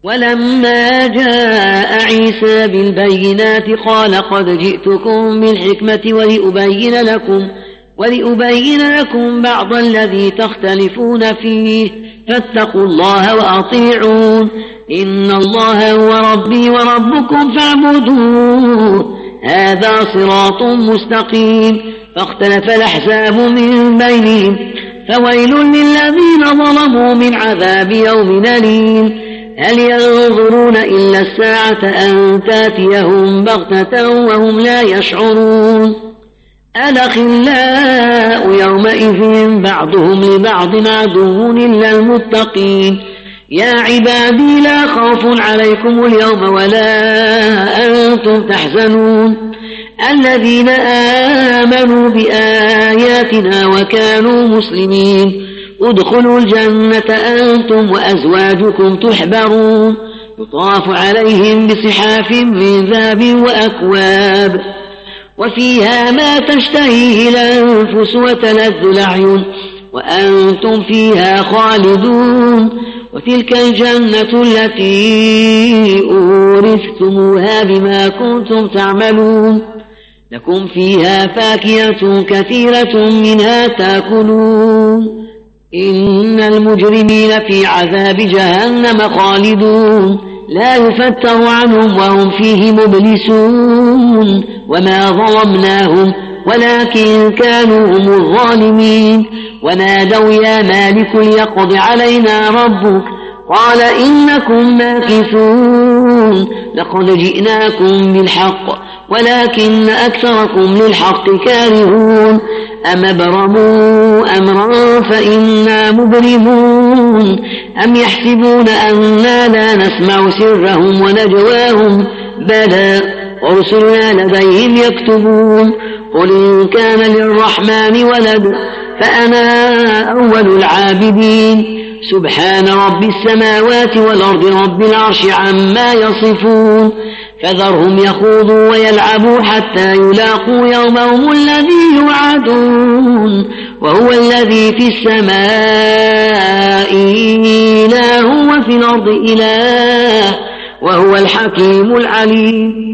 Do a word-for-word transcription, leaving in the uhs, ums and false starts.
ولما جاء عيسى بالبينات قال قد جئتكم بالحكمة ولأبين لكم ولأبين لكم بعض الذي تختلفون فيه فاتقوا الله وأطيعون إن الله هو ربي وربكم فاعبدوه هذا صراط مستقيم. فاختلف الأحزاب من بينهم فويل للذين ظلموا من عذاب يوم أليم. هل ينظرون إلا الساعة أن تاتيهم بغتة وهم لا يشعرون. الأخلاء يومئذ بعضهم لبعض عدو إلا المتقين. يا عبادي لا خوف عليكم اليوم ولا أنتم تحزنون الذين آمنوا بآياتنا وكانوا مسلمين ادخلوا الجنة أنتم وأزواجكم تحبرون يطاف عليهم بصحاف من ذهب وأكواب وفيها ما تشتهيه الأنفس وتلذ الأعين وأنتم فيها خالدون وتلك الجنة التي أورثتموها بما كنتم تعملون لكم فيها فاكهة كثيرة منها تأكلون إن المجرمين في عذاب جهنم خالدون لا يفتر عنهم وهم فيه مبلسون وما ظلمناهم ولكن كانوا هم الظالمين. ونادوا يا مالك ليقض علينا ربك قال إنكم ماكثون لقد جئناكم بالحق ولكن أكثركم للحق كارهون أم ابرموا أمرا فإنا مبرمون أم يحسبون أننا لا نسمع سرهم ونجواهم بلى ورسلنا لديهم يكتبون قل إن كان للرحمن ولد فأنا أول العابدين سبحان رب السماوات والأرض رب العرش عما يصفون فذرهم يخوضوا ويلعبوا حتى يلاقوا يومهم الذي يوعدون وهو الذي في السماء إله وفي الأرض إله وهو الحكيم العليم.